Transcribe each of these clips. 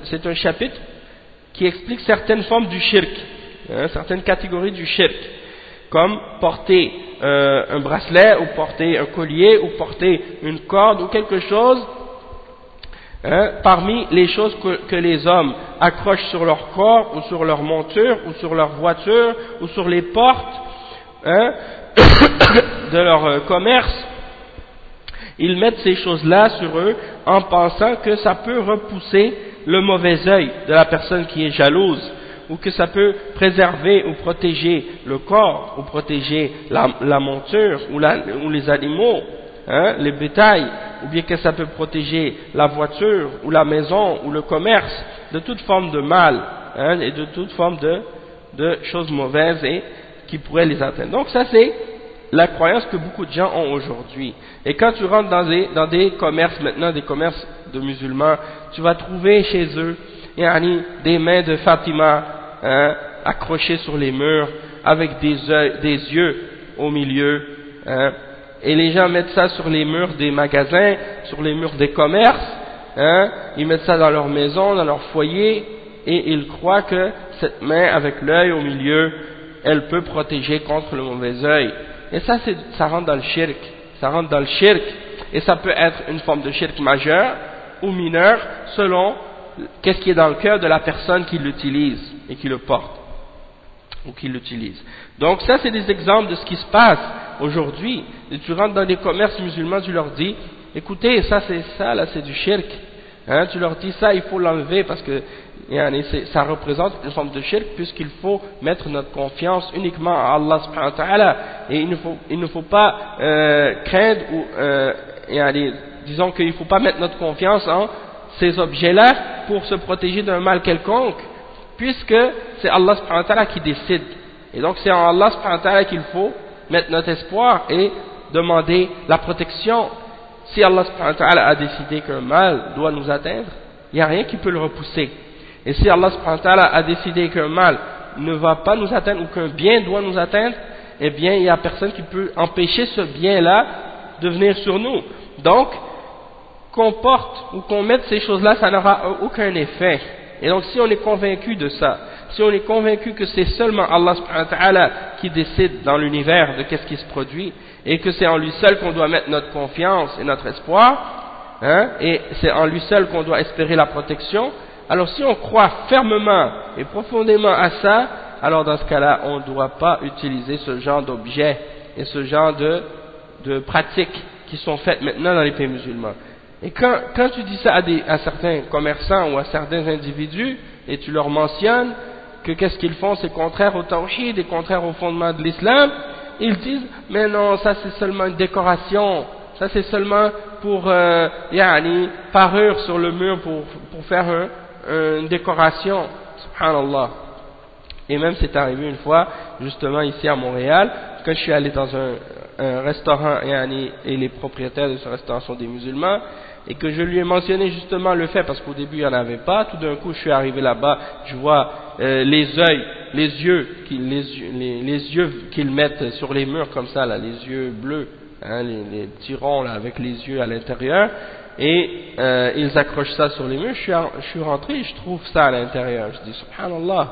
c'est un chapitre qui explique certaines formes du shirk, certaines catégories du shirk, comme porter un bracelet, ou porter un collier, ou porter une corde, ou quelque chose, parmi les choses que les hommes accrochent sur leur corps, ou sur leur monture, ou sur leur voiture, ou sur les portes de leur commerce. Ils mettent ces choses-là sur eux en pensant que ça peut repousser le mauvais œil de la personne qui est jalouse, ou que ça peut préserver ou protéger le corps, ou protéger la monture, ou les animaux, les bétails, ou bien que ça peut protéger la voiture, ou la maison, ou le commerce, de toute forme de mal, et de toute forme de choses mauvaises et qui pourraient les atteindre. Donc ça c'est la croyance que beaucoup de gens ont aujourd'hui. Et quand tu rentres dans des commerces maintenant, des commerces de musulmans, tu vas trouver chez eux des mains de Fatima accrochées sur les murs avec des yeux au milieu. Et les gens mettent ça sur les murs des magasins, sur les murs des commerces. Ils mettent ça dans leur maison, dans leur foyer, et ils croient que cette main avec l'œil au milieu, elle peut protéger contre le mauvais œil. Et ça rentre dans le shirk. Ça rentre dans le shirk. Et ça peut être une forme de shirk majeur ou mineur selon qu'est-ce qui est dans le cœur de la personne qui l'utilise et qui le porte ou qui l'utilise. Donc ça c'est des exemples de ce qui se passe aujourd'hui. Et tu rentres dans des commerces musulmans, tu leur dis, écoutez, ça là c'est du shirk. Tu leur dis ça, il faut l'enlever parce que ça représente une forme de shirk, puisqu'il faut mettre notre confiance uniquement à Allah subhanahu wa ta'ala, et il ne faut pas craindre disons qu'il ne faut pas mettre notre confiance en ces objets-là pour se protéger d'un mal quelconque, puisque c'est Allah subhanahu wa ta'ala qui décide, et donc c'est en Allah subhanahu wa ta'ala qu'il faut mettre notre espoir et demander la protection. Si Allah subhanahu wa ta'ala a décidé qu'un mal doit nous atteindre, il n'y a rien qui peut le repousser. Et si Allah subhanahu wa ta'ala a décidé qu'un mal ne va pas nous atteindre ou qu'un bien doit nous atteindre, eh bien il n'y a personne qui peut empêcher ce bien-là de venir sur nous. Donc, qu'on porte ou qu'on mette ces choses-là, ça n'aura aucun effet. Et donc si on est convaincu de ça, si on est convaincu que c'est seulement Allah subhanahu wa ta'ala qui décide dans l'univers de qu'est-ce qui se produit, et que c'est en lui seul qu'on doit mettre notre confiance et notre espoir, et c'est en lui seul qu'on doit espérer la protection, alors si on croit fermement et profondément à ça, alors dans ce cas-là, on ne doit pas utiliser ce genre d'objets et ce genre de pratiques qui sont faites maintenant dans les pays musulmans. Et quand tu dis ça à certains commerçants ou à certains individus, et tu leur mentionnes que qu'est-ce qu'ils font, c'est contraire au tawhid et contraire au fondement de l'islam, ils disent, mais non, ça c'est seulement une décoration, ça c'est seulement pour parure sur le mur pour faire une décoration, subhanallah. Et même c'est arrivé une fois, justement ici à Montréal, quand je suis allé dans un restaurant et les propriétaires de ce restaurant sont des musulmans, et que je lui ai mentionné justement le fait, parce qu'au début il n'y en avait pas, tout d'un coup je suis arrivé là-bas, je vois les yeux qu'ils mettent sur les murs comme ça, là, les yeux bleus, les petits ronds là, avec les yeux à l'intérieur, et ils accrochent ça sur les murs. Je suis rentré et je trouve ça à l'intérieur, je dis subhanallah,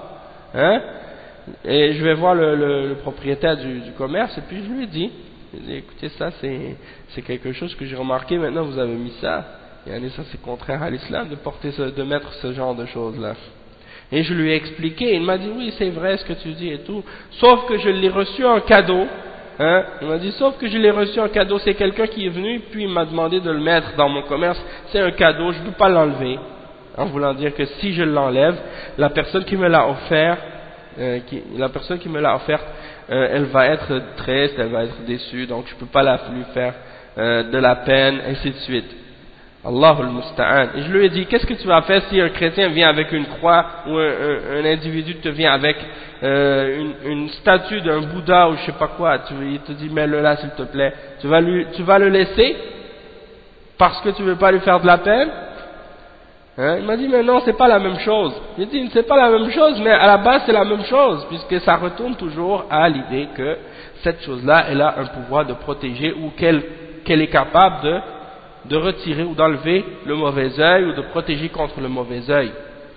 et je vais voir le propriétaire du commerce, et puis je lui ai dit, écoutez, ça c'est quelque chose que j'ai remarqué, maintenant vous avez mis ça, et ça c'est contraire à l'islam de mettre ce genre de choses là. Et je lui ai expliqué, il m'a dit oui c'est vrai ce que tu dis et tout, sauf que je l'ai reçu en cadeau, il m'a dit sauf que je l'ai reçu en cadeau, c'est quelqu'un qui est venu puis il m'a demandé de le mettre dans mon commerce, c'est un cadeau, je ne peux pas l'enlever, en voulant dire que si je l'enlève, la personne qui me l'a offert, elle va être triste, elle va être déçue, donc je ne peux pas lui faire de la peine, ainsi de suite. Allahul Musta'an. Et je lui ai dit, qu'est-ce que tu vas faire si un chrétien vient avec une croix, ou un individu te vient avec une statue d'un Bouddha ou je sais pas quoi, il te dit mets-le là s'il te plaît, tu vas le laisser parce que tu veux pas lui faire de la peine? Il m'a dit mais non, c'est pas la même chose. J'ai dit c'est pas la même chose, mais à la base c'est la même chose, puisque ça retourne toujours à l'idée que cette chose-là, elle a un pouvoir de protéger, ou qu'elle est capable de retirer ou d'enlever le mauvais œil, ou de protéger contre le mauvais œil.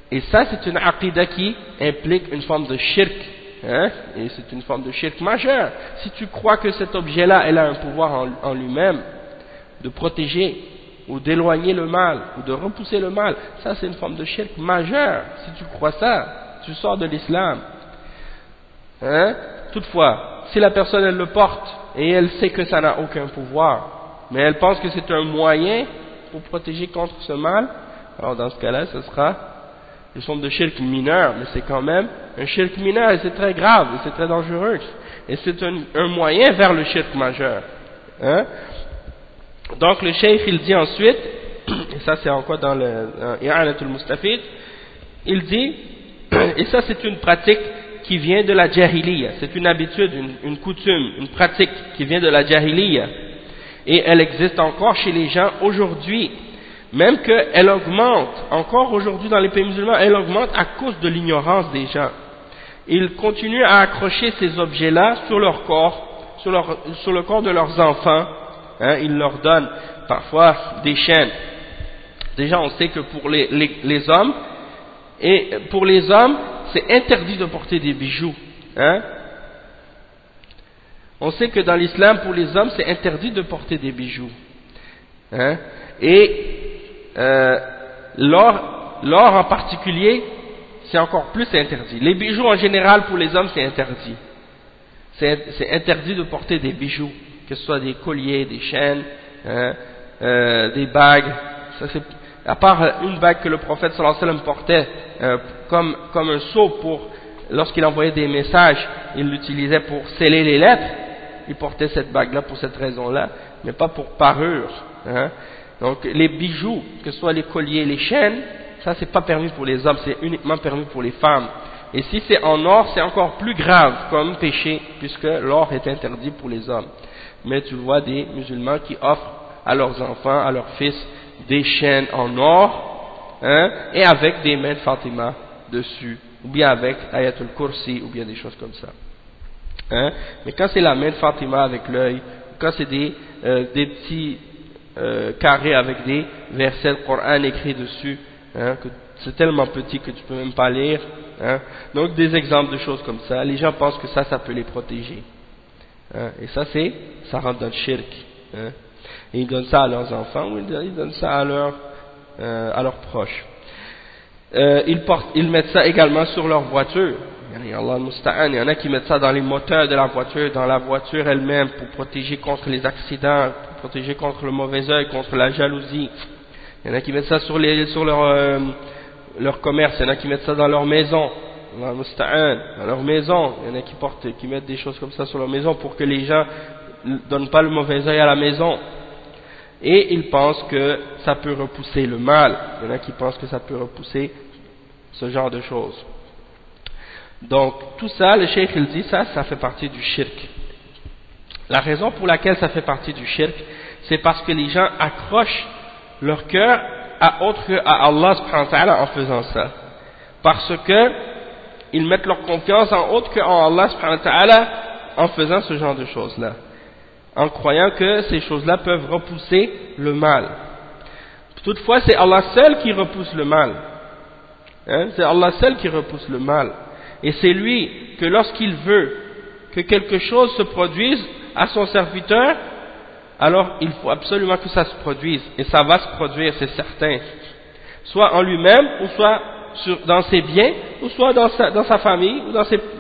Et ça, c'est une aqidah qui implique une forme de shirk, hein, et c'est une forme de shirk majeure. Si tu crois que cet objet-là, elle a un pouvoir en lui-même de protéger ou d'éloigner le mal ou de repousser le mal, ça c'est une forme de shirk majeure. Si tu crois ça, tu sors de l'islam. Hein? Toutefois, si la personne elle le porte et elle sait que ça n'a aucun pouvoir, mais elle pense que c'est un moyen pour protéger contre ce mal, alors dans ce cas-là, ce sera une forme de shirk mineur, mais c'est quand même un shirk mineur et c'est très grave et c'est très dangereux. Et c'est un moyen vers le shirk majeur. Hein? Donc le cheikh il dit ensuite, et ça c'est encore dans le I'anatul Mustafid, il dit, et ça c'est une pratique qui vient de la jahiliya, c'est une habitude, une coutume, une pratique qui vient de la jahiliya, et elle existe encore chez les gens aujourd'hui, même qu'elle augmente, encore aujourd'hui dans les pays musulmans, elle augmente à cause de l'ignorance des gens. Ils continuent à accrocher ces objets-là sur leur corps, sur le corps de leurs enfants. Hein, ils leur donnent parfois des chaînes. Déjà, on sait que pour les hommes, et pour les hommes, c'est interdit de porter des bijoux. Hein. On sait que dans l'islam, pour les hommes, c'est interdit de porter des bijoux. Hein. Et l'or en particulier, c'est encore plus interdit. Les bijoux en général, pour les hommes, c'est interdit. C'est interdit de porter des bijoux, que ce soit des colliers, des chaînes, hein, des bagues. Ça, à part une bague que le prophète sallallahu alayhi wa sallam portait comme un sceau pour, lorsqu'il envoyait des messages, il l'utilisait pour sceller les lettres. Il portait cette bague-là pour cette raison-là, mais pas pour parure. Hein. Donc les bijoux, que ce soit les colliers, les chaînes, ça c'est pas permis pour les hommes, c'est uniquement permis pour les femmes. Et si c'est en or, c'est encore plus grave comme péché, puisque l'or est interdit pour les hommes. Mais tu vois des musulmans qui offrent à leurs enfants, à leurs fils, des chaînes en or, hein, et avec des mains de Fatima dessus, ou bien avec Ayatul Kursi, ou bien des choses comme ça. Hein. Mais quand c'est la main de Fatima avec l'œil, quand c'est des petits carrés avec des versets du Coran écrits dessus, hein, que c'est tellement petit que tu peux même pas lire. Hein. Donc des exemples de choses comme ça, les gens pensent que ça peut les protéger. Hein. Et ça rentre dans le shirk. Hein. Et ils donnent ça à leurs enfants ou ils donnent ça à leurs proches. Ils mettent ça également sur leur voiture. Il y en a qui mettent ça dans les moteurs de la voiture, dans la voiture elle-même, pour protéger contre les accidents, pour protéger contre le mauvais œil, contre la jalousie. Il y en a qui mettent ça sur leur commerce, il y en a qui mettent ça dans leur maison, dans leur maison. Il y en a qui mettent des choses comme ça sur leur maison pour que les gens ne donnent pas le mauvais œil à la maison. Et ils pensent que ça peut repousser le mal. Il y en a qui pensent que ça peut repousser ce genre de choses. Donc tout ça, le cheikh il dit ça fait partie du shirk. La raison pour laquelle ça fait partie du shirk, c'est parce que les gens accrochent leur cœur à autre que à Allah subhanahu wa ta'ala en faisant ça. Parce que ils mettent leur confiance en autre que en Allah subhanahu wa ta'ala en faisant ce genre de choses-là. En croyant que ces choses-là peuvent repousser le mal. Toutefois, c'est Allah seul qui repousse le mal. Hein? C'est Allah seul qui repousse le mal. Et c'est lui que lorsqu'il veut que quelque chose se produise à son serviteur, alors il faut absolument que ça se produise. Et ça va se produire, c'est certain. Soit en lui-même, ou soit dans ses biens, ou soit dans sa famille, ou dans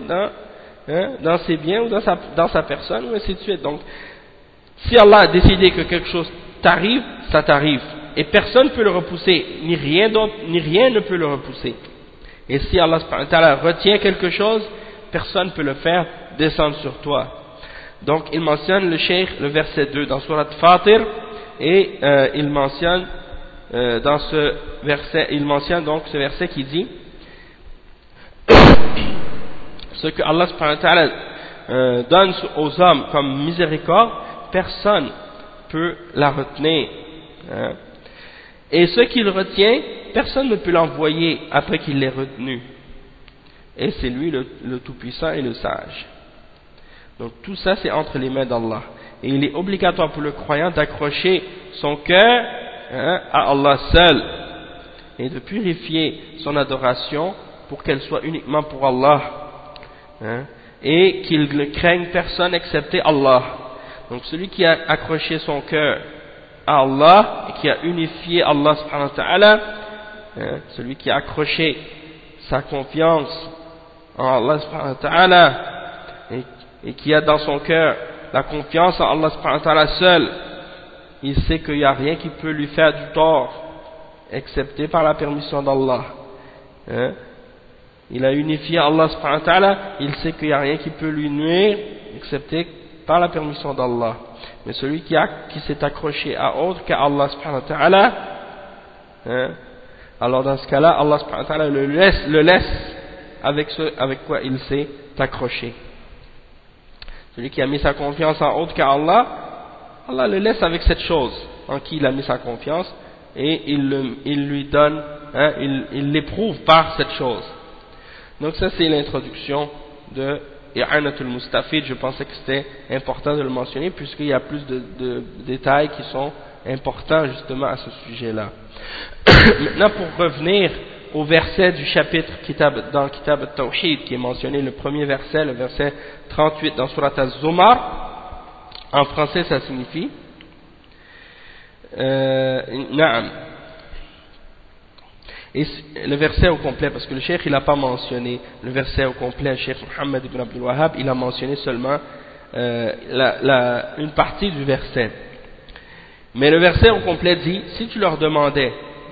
ses biens, ou dans sa personne, ou ainsi de suite. Donc, si Allah a décidé que quelque chose t'arrive, ça t'arrive. Et personne ne peut le repousser, ni rien d'autre, ni rien ne peut le repousser. Et si Allah subhanahu wa ta'ala retient quelque chose, personne ne peut le faire descendre sur toi. Donc il mentionne le cheikh, le verset 2 dans Surat Fatir, et il mentionne dans ce verset, donc ce verset qui dit ce que Allah subhanahu wa ta'ala donne aux hommes comme miséricorde, personne peut la retenir. Hein. Et ce qu'il retient, personne ne peut l'envoyer après qu'il l'ait retenu. Et c'est lui le Tout-Puissant et le Sage. Donc tout ça c'est entre les mains d'Allah. Et il est obligatoire pour le croyant d'accrocher son cœur à Allah seul. et de purifier son adoration pour qu'elle soit uniquement pour Allah, hein, et qu'il ne craigne personne excepté Allah. Donc celui qui a accroché son cœur à Allah et qui a unifié Allah subhanahu wa ta'ala, hein, celui qui a accroché sa confiance en Allah subhanahu wa ta'ala et qui a dans son cœur la confiance en Allah subhanahu wa ta'ala seul, il sait qu'il n'y a rien qui peut lui faire du tort excepté par la permission d'Allah, hein. Il a unifié Allah subhanahu wa ta'ala, il sait qu'il n'y a rien qui peut lui nuire excepté par la permission d'Allah. Mais celui qui s'est accroché à autre qu'à Allah subhanahu wa ta'ala, hein, alors dans ce cas-là, Allah subhanahu wa ta'ala le laisse avec quoi il s'est accroché. Celui qui a mis sa confiance en autre qu'à Allah, Allah le laisse avec cette chose en qui il a mis sa confiance et il lui donne, hein, il l'éprouve par cette chose. Donc ça c'est l'introduction de I'anatul Mustafid. Je pensais que c'était important de le mentionner puisqu'il y a plus de détails qui sont importants justement à ce sujet-là. Maintenant pour revenir au verset du chapitre dans Kitab al-Tawhid qui est mentionné, le premier verset, le verset 38 dans Surat al-Zumar, en français ça signifie Na'am. Et le verset au complet, parce que le cheikh il n'a pas mentionné le verset au complet, le cheikh Mohammed ibn Abdul Wahhab, il a mentionné seulement une partie du verset. Mais le verset au complet dit, si tu leur demandais,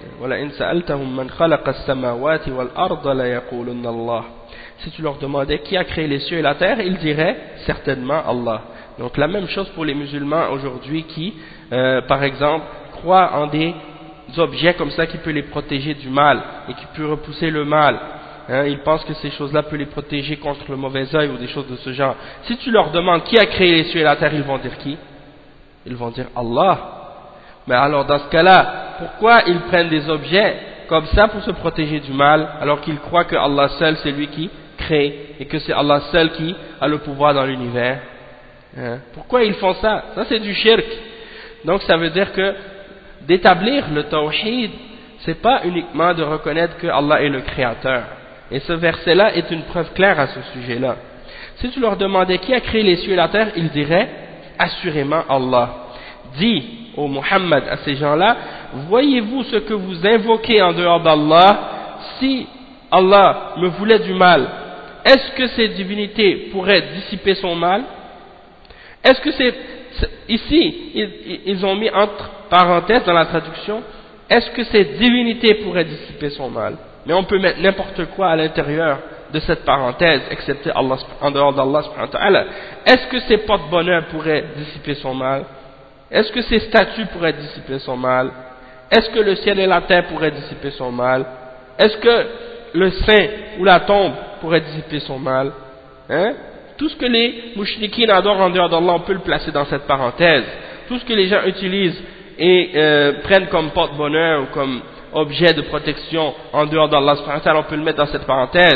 si tu leur demandais qui a créé les cieux et la terre, ils diraient certainement Allah. Donc la même chose pour les musulmans aujourd'hui qui, par exemple, croient en des objets comme ça qui peuvent les protéger du mal et qui peuvent repousser le mal, hein, ils pensent que ces choses-là peuvent les protéger contre le mauvais œil ou des choses de ce genre. Si tu leur demandes qui a créé les cieux et la terre, ils vont dire qui? Ils vont dire Allah. Mais alors dans ce cas-là, pourquoi ils prennent des objets comme ça pour se protéger du mal alors qu'ils croient que Allah seul c'est lui qui crée et que c'est Allah seul qui a le pouvoir dans l'univers, hein? Pourquoi ils font ça? Ça c'est du shirk. Donc ça veut dire que d'établir le tawhid, c'est pas uniquement de reconnaître que Allah est le créateur. Et ce verset-là est une preuve claire à ce sujet-là. Si tu leur demandais qui a créé les cieux et la terre, ils diraient assurément Allah. Dis au Muhammad à ces gens-là, voyez-vous ce que vous invoquez en dehors d'Allah? Si Allah me voulait du mal, est-ce que ces divinités pourraient dissiper son mal? Est-ce que c'est ici ils ont mis entre parenthèses dans la traduction, est-ce que ces divinités pourraient dissiper son mal? Mais on peut mettre n'importe quoi à l'intérieur de cette parenthèse, excepté Allah, en dehors d'Allah subhanahu wa ta'ala. Est-ce que ces porte-bonheur pourraient dissiper son mal? Est-ce que ces statues pourraient dissiper son mal? Est-ce que le ciel et la terre pourraient dissiper son mal? Est-ce que le sein ou la tombe pourrait dissiper son mal? Hein? Tout ce que les mouchriquines adorent en dehors d'Allah, on peut le placer dans cette parenthèse. Tout ce que les gens utilisent et prennent comme porte-bonheur ou comme objet de protection en dehors d'Allah, on peut le mettre dans cette parenthèse.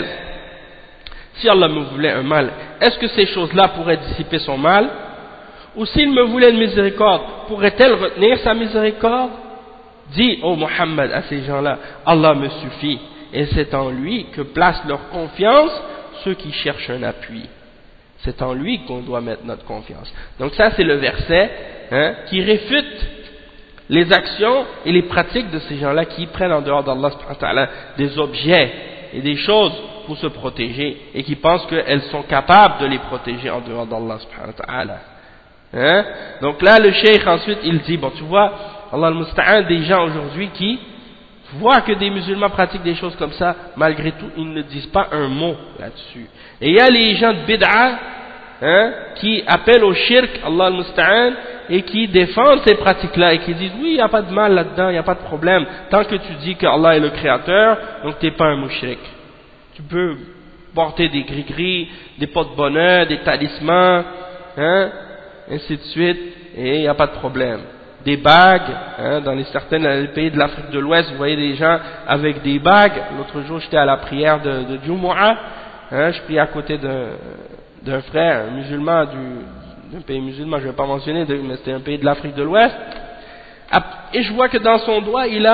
Si Allah me voulait un mal, est-ce que ces choses-là pourraient dissiper son mal? Ou s'il me voulait une miséricorde, pourrait-elle retenir sa miséricorde? Dis, ô Muhammad, à ces gens-là, Allah me suffit, et c'est en lui que placent leur confiance ceux qui cherchent un appui. C'est en lui qu'on doit mettre notre confiance. Donc ça, c'est le verset, hein, qui réfute les actions et les pratiques de ces gens-là qui prennent en dehors d'Allah des objets et des choses pour se protéger et qui pensent qu'elles sont capables de les protéger en dehors d'Allah. Hein? Donc là, le cheikh ensuite, il dit, bon, tu vois, Allah al-Musta'an, des gens aujourd'hui qui voient que des musulmans pratiquent des choses comme ça, malgré tout, ils ne disent pas un mot là-dessus. Et il y a les gens de bid'a, hein, qui appellent au shirk, Allah al-Musta'an, et qui défendent ces pratiques-là, et qui disent, oui, il n'y a pas de mal là-dedans, il n'y a pas de problème, tant que tu dis que Allah est le créateur, donc tu n'es pas un mushrik. Tu peux porter des gris-gris, des porte-bonheur, des talismans, hein, ainsi de suite, et il n'y a pas de problème. Des bagues, hein, dans certains pays de l'Afrique de l'Ouest, vous voyez des gens avec des bagues. L'autre jour, j'étais à la prière de Jumu'ah, hein, je priais à côté d'un frère, un musulman d'un pays musulman, je ne vais pas mentionner, mais c'était un pays de l'Afrique de l'Ouest, et je vois que dans son doigt, il a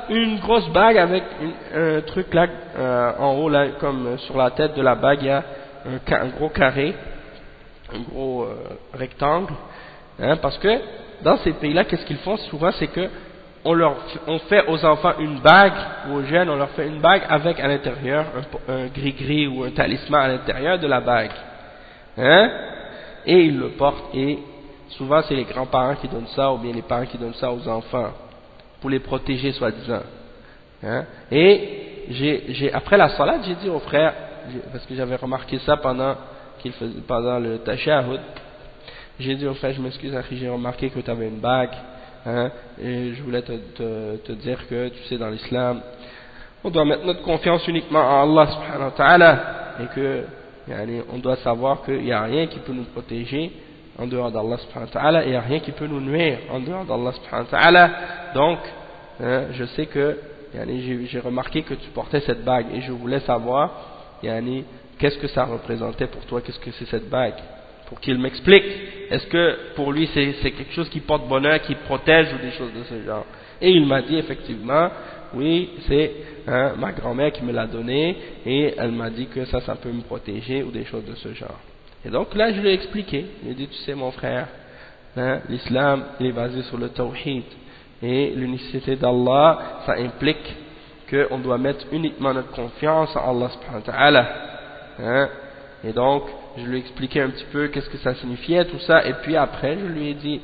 une grosse bague avec un truc là en haut là, comme sur la tête de la bague il y a un gros carré, un gros rectangle, hein, parce que dans ces pays là qu'est-ce qu'ils font souvent, c'est que on fait aux enfants une bague, ou aux jeunes on leur fait une bague avec à l'intérieur un gris-gris ou un talisman à l'intérieur de la bague, hein, et ils le portent, et souvent c'est les grands-parents qui donnent ça ou bien les parents qui donnent ça aux enfants pour les protéger soi-disant, hein. Et après la salade j'ai dit au frère, parce que j'avais remarqué ça pendant le tashahhud, j'ai dit au frère, je m'excuse, j'ai remarqué que tu avais une bague, hein, et je voulais te dire que tu sais, dans l'islam on doit mettre notre confiance uniquement en Allah subhanahu wa ta'ala, et que on doit savoir qu'il n'y a rien qui peut nous protéger en dehors d'Allah subhanahu wa ta'ala, et il n'y a rien qui peut nous nuire en dehors d'Allah subhanahu wa ta'ala. Donc je sais que j'ai remarqué que tu portais cette bague, et je voulais savoir qu'est-ce que ça représentait pour toi, qu'est-ce que c'est cette bague, pour qu'il m'explique. Est-ce que pour lui c'est quelque chose qui porte bonheur, qui protège, ou des choses de ce genre? Et il m'a dit effectivement, oui, c'est ma grand-mère qui me l'a donné, et elle m'a dit que ça peut me protéger, ou des choses de ce genre. Et donc là je lui ai expliqué, je lui ai dit, tu sais mon frère, hein, l'islam il est basé sur le tawhid, et l'unicité d'Allah, ça implique qu'on doit mettre uniquement notre confiance en Allah subhanahu wa ta'ala, hein. Et donc je lui ai expliqué un petit peu qu'est-ce que ça signifiait tout ça, et puis après je lui ai dit,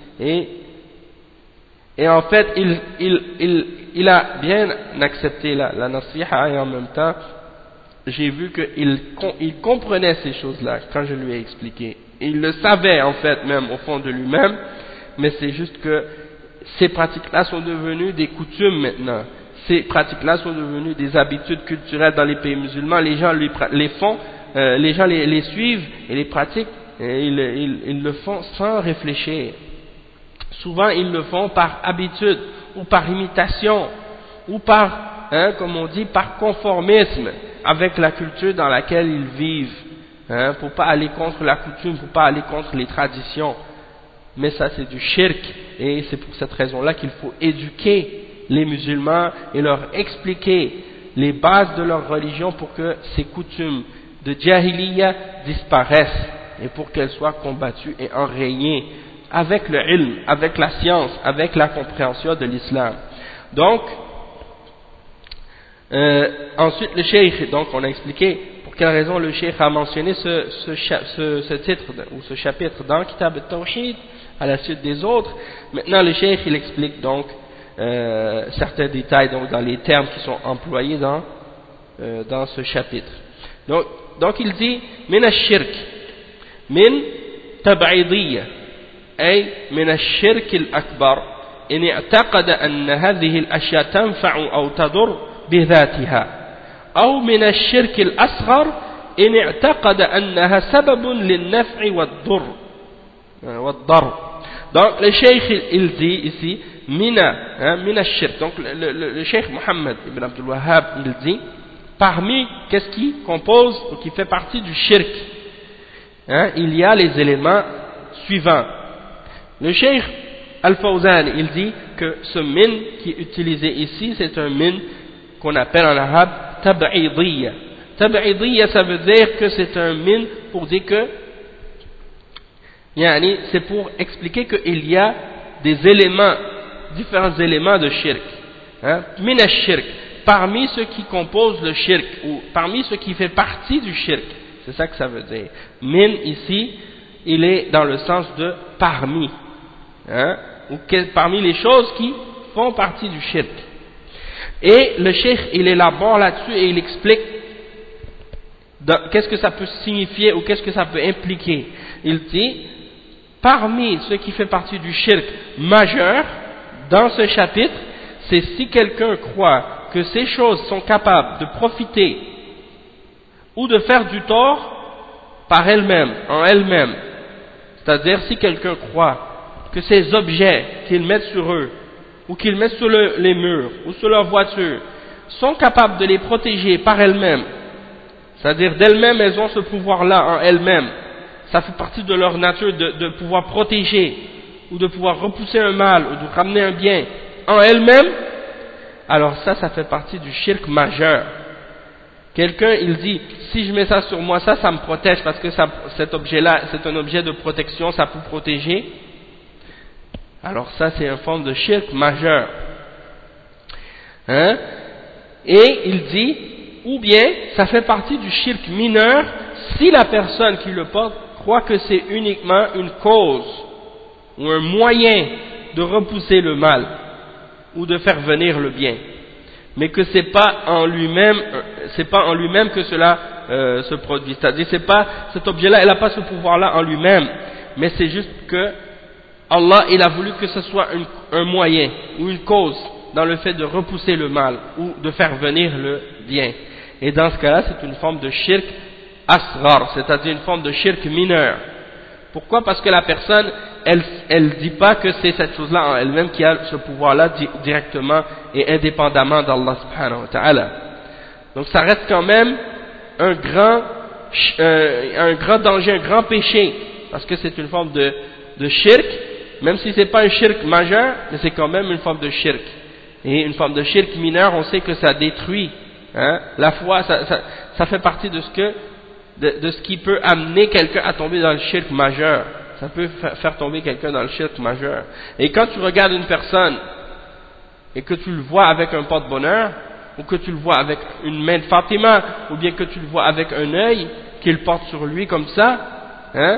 et en fait il a bien accepté la nasiha, et en même temps j'ai vu qu'il comprenait ces choses-là quand je lui ai expliqué. Il le savait en fait même au fond de lui-même, mais c'est juste que ces pratiques-là sont devenues des coutumes maintenant. Ces pratiques-là sont devenues des habitudes culturelles dans les pays musulmans. Les gens les font, les gens les suivent et les pratiquent, et ils le font sans réfléchir. Souvent ils le font par habitude, ou par imitation, ou par, comme on dit, par conformisme avec la culture dans laquelle ils vivent, pour pas aller contre la coutume, pour pas aller contre les traditions. Mais ça c'est du shirk, et c'est pour cette raison-là qu'il faut éduquer les musulmans et leur expliquer les bases de leur religion pour que ces coutumes de jahiliya disparaissent, et pour qu'elles soient combattues et enrayées avec le ilm, avec la science, avec la compréhension de l'islam. Donc ensuite le cheikh, donc on a expliqué pour quelle raison le cheikh a mentionné ce titre ou ce chapitre dans Kitab al-Tawhid à la suite des autres. Maintenant le cheikh il explique donc certains détails donc dans les termes qui sont employés dans ce chapitre. Donc il dit min ash-shirk min tab'idiyya ay min ash-shirk al-akbar in i'taqada anna hadhihi al-ashya tanfa'u aw tadur بذاتها أو من الشرك الأصغر إن اعتقد أنها سبب للنفع والضر. Donc le cheikh il dit ici mina shirk. Donc le cheikh Mohammed ibn Abdul Wahhab il dit parmi qu'est-ce qui compose ou qui fait partie du shirk, il y a les éléments suivants. Le cheikh Al-Fawzan il dit que ce min qui est utilisé ici c'est un min qu'on appelle en arabe tab'idiyya. Tab'idiyya ça veut dire que c'est un min pour dire que c'est pour expliquer qu'il y a des éléments, différents éléments de shirk, min ash-shirk, parmi ceux qui composent le shirk, ou parmi ceux qui fait partie du shirk, c'est ça que ça veut dire. Min ici il est dans le sens de parmi, ou parmi les choses qui font partie du shirk. Et le cheikh il élabore là-dessus et il explique qu'est-ce que ça peut signifier ou qu'est-ce que ça peut impliquer. Il dit parmi ce qui fait partie du shirk majeur dans ce chapitre, c'est si quelqu'un croit que ces choses sont capables de profiter ou de faire du tort par elles-mêmes, en elles-mêmes. C'est-à-dire si quelqu'un croit que ces objets qu'ils mettent sur eux ou qu'ils mettent sur les murs ou sur leur voiture sont capables de les protéger par elles-mêmes, c'est-à-dire d'elles-mêmes elles ont ce pouvoir-là en elles-mêmes, ça fait partie de leur nature de pouvoir protéger ou de pouvoir repousser un mal ou de ramener un bien en elles-mêmes, alors ça fait partie du shirk majeur. Quelqu'un, il dit, si je mets ça sur moi, ça me protège parce que cet objet-là, c'est un objet de protection, ça peut protéger. Alors ça, c'est une forme de shirk majeur. Hein? Et il dit, ou bien, ça fait partie du shirk mineur si la personne qui le porte croit que c'est uniquement une cause ou un moyen de repousser le mal ou de faire venir le bien, mais que c'est pas en lui-même que cela se produit. C'est-à-dire, c'est pas cet objet-là, il n'a pas ce pouvoir-là en lui-même, mais c'est juste que Allah, il a voulu que ce soit un moyen ou une cause dans le fait de repousser le mal ou de faire venir le bien. Et dans ce cas-là, c'est une forme de shirk asghar, c'est-à-dire une forme de shirk mineur. Pourquoi? Parce que la personne, elle dit pas que c'est cette chose-là en elle-même qui a ce pouvoir-là directement et indépendamment d'Allah subhanahu wa ta'ala. Donc ça reste quand même un grand danger, un grand péché, parce que c'est une forme de shirk, même si c'est pas un shirk majeur, mais c'est quand même une forme de shirk. Et une forme de shirk mineur, on sait que ça détruit, hein, la foi, ça fait partie de ce qui peut amener quelqu'un à tomber dans le shirk majeur. Ça peut faire tomber quelqu'un dans le shirk majeur. Et quand tu regardes une personne et que tu le vois avec un porte-bonheur, ou que tu le vois avec une main de Fatima, ou bien que tu le vois avec un œil qu'il porte sur lui comme ça, hein,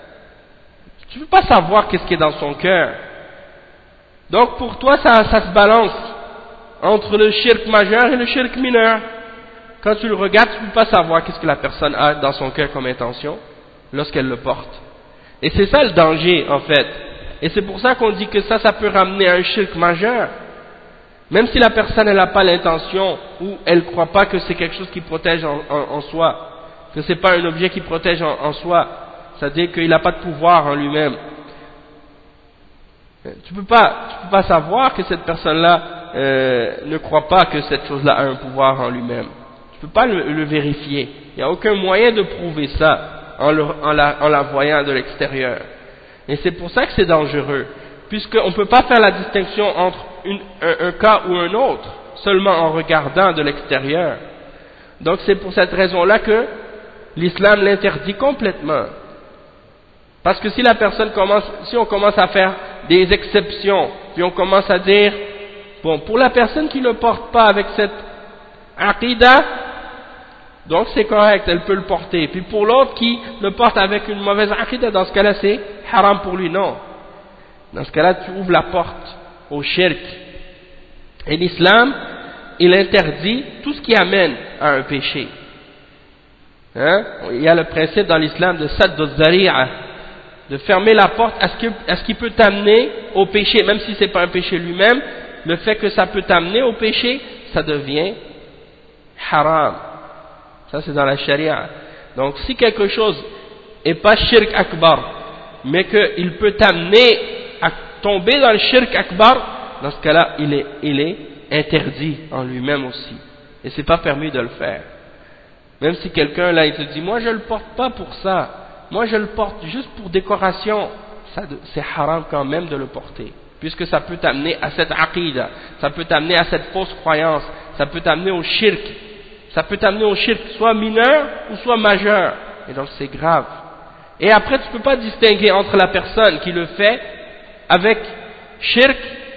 tu ne peux pas savoir qu'est-ce qui est dans son cœur. Donc pour toi, ça se balance entre le shirk majeur et le shirk mineur. Quand tu le regardes, tu ne peux pas savoir qu'est-ce que la personne a dans son cœur comme intention lorsqu'elle le porte. Et c'est ça le danger en fait. Et c'est pour ça qu'on dit que ça peut ramener à un shirk majeur. Même si la personne n'a pas l'intention ou elle ne croit pas que c'est quelque chose qui protège en soi, que ce n'est pas un objet qui protège en soi, c'est-à-dire qu'il n'a pas de pouvoir en lui-même. Tu peux pas savoir que cette personne-là ne croit pas que cette chose-là a un pouvoir en lui-même. Tu peux pas le vérifier. Il n'y a aucun moyen de prouver ça en la voyant de l'extérieur. Et c'est pour ça que c'est dangereux, puisqu'on ne peut pas faire la distinction entre un cas ou un autre, seulement en regardant de l'extérieur. Donc c'est pour cette raison-là que l'islam l'interdit complètement. Parce que si on commence à faire des exceptions, puis on commence à dire, bon, pour la personne qui ne porte pas avec cette aqidah, donc c'est correct, elle peut le porter. Puis pour l'autre qui le porte avec une mauvaise aqidah, dans ce cas-là c'est haram pour lui, non. Dans ce cas-là tu ouvres la porte au shirk. Et l'islam, il interdit tout ce qui amène à un péché. Hein? Il y a le principe dans l'islam de sadd al-zari'a, de fermer la porte à ce qui peut t'amener au péché, même si ce n'est pas un péché lui-même, le fait que ça peut t'amener au péché, ça devient haram. Ça c'est dans la charia. Donc si quelque chose n'est pas shirk akbar, mais qu'il peut t'amener à tomber dans le shirk akbar, dans ce cas-là, il est interdit en lui-même aussi. Et c'est pas permis de le faire. Même si quelqu'un là, il te dit, moi je le porte pas pour ça, moi je le porte juste pour décoration, c'est haram quand même de le porter. Puisque ça peut t'amener à cette aqidah, ça peut t'amener à cette fausse croyance, ça peut t'amener au shirk. Ça peut t'amener au shirk soit mineur ou soit majeur. Et donc c'est grave. Et après tu ne peux pas distinguer entre la personne qui le fait avec shirk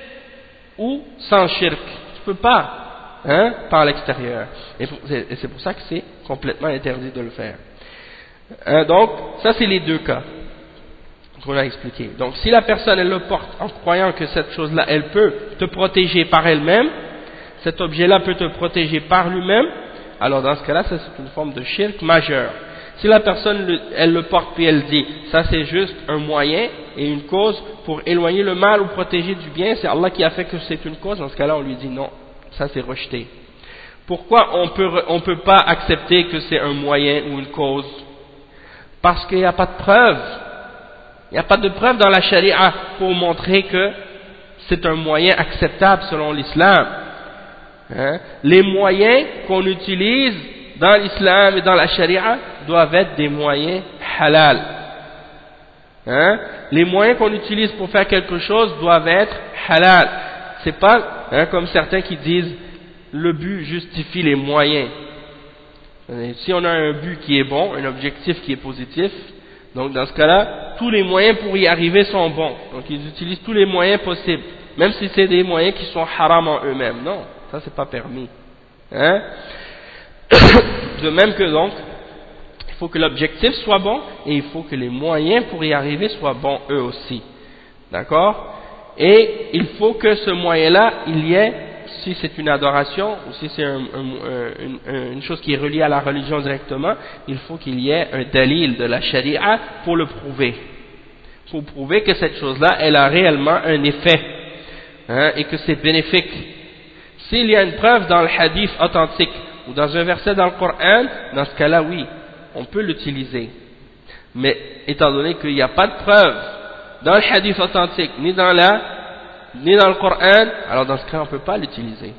ou sans shirk. Tu ne peux pas, hein, par l'extérieur. Et c'est pour ça que c'est complètement interdit de le faire. Donc ça c'est les deux cas qu'on a expliqué. Donc si la personne elle le porte en croyant que cette chose-là elle peut te protéger par elle-même, cet objet-là peut te protéger par lui-même, alors dans ce cas-là, ça c'est une forme de shirk majeur. Si la personne, elle le porte puis elle dit, ça c'est juste un moyen et une cause pour éloigner le mal ou protéger du bien, c'est Allah qui a fait que c'est une cause, dans ce cas-là on lui dit non, ça c'est rejeté. Pourquoi on peut pas accepter que c'est un moyen ou une cause? Parce qu'il n'y a pas de preuve. Il n'y a pas de preuve dans la charia pour montrer que c'est un moyen acceptable selon l'islam. Hein? Les moyens qu'on utilise dans l'islam et dans la charia doivent être des moyens halal. Hein? Les moyens qu'on utilise pour faire quelque chose doivent être halal. c'est pas comme certains qui disent le but justifie les moyens. Si on a un but qui est bon, un objectif qui est positif, donc dans ce cas-là, tous les moyens pour y arriver sont bons. Donc ils utilisent tous les moyens possibles, même si c'est des moyens qui sont haram en eux-mêmes. Non, ça c'est pas permis. De même que donc, il faut que l'objectif soit bon et il faut que les moyens pour y arriver soient bons eux aussi. D'accord? Et il faut que ce moyen-là, il y ait, si c'est une adoration ou si c'est une chose qui est reliée à la religion directement, il faut qu'il y ait un dalil de la charia pour le prouver. Pour prouver que cette chose-là, elle a réellement un effet et que c'est bénéfique. S'il y a une preuve dans le hadith authentique ou dans un verset dans le Coran, dans ce cas-là, oui, on peut l'utiliser. Mais étant donné qu'il n'y a pas de preuve dans le hadith authentique, ni dans le Coran, alors dans ce cas, on ne peut pas l'utiliser.